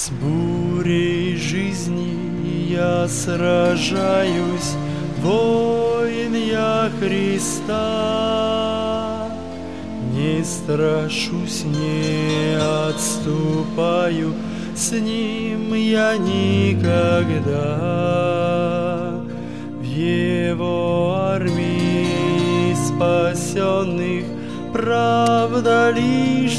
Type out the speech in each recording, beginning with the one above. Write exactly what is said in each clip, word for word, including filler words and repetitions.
С бурей жизни я сражаюсь, воин я Христа. Не страшусь, не отступаю, с Ним я никогда. В Его армии спасенных правда лишь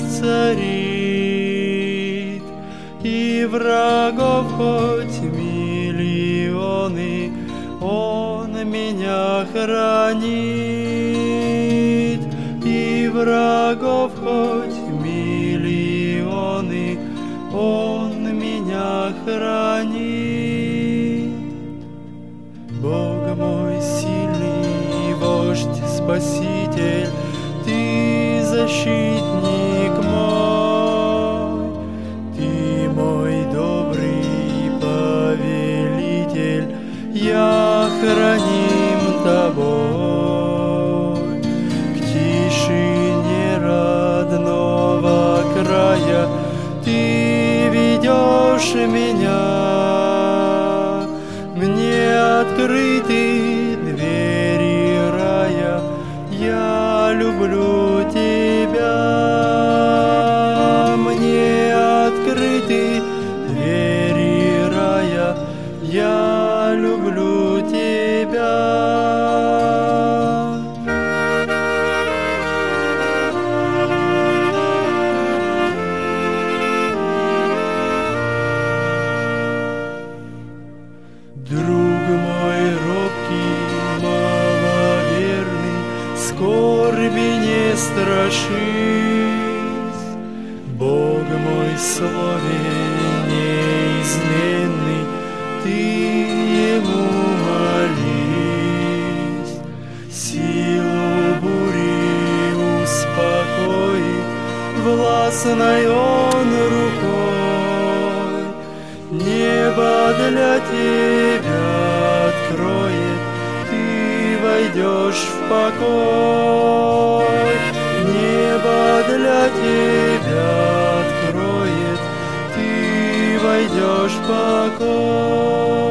царит, и врагов хоть миллионы, Он меня хранит. И врагов хоть миллионы, Он меня хранит. Бог мой сильный, вождь, спаситель, Ты защитник мой, Ты мой добрый повелитель, я храним Тобой. К тишине родного края Ты ведешь меня, мне открыты двери рая, я люблю Тебя. Мне открыты двери рая, я люблю Тебя. Друг мой робкий, маловерный, скорби не страшись. Бог мой слове неизменный, Ты Ему молись. Силу бури успокоит, властной Он рукой. Небо для тебя откроет, Ты войдешь в покой. Небо для тебя откроет, Ты войдешь в покой.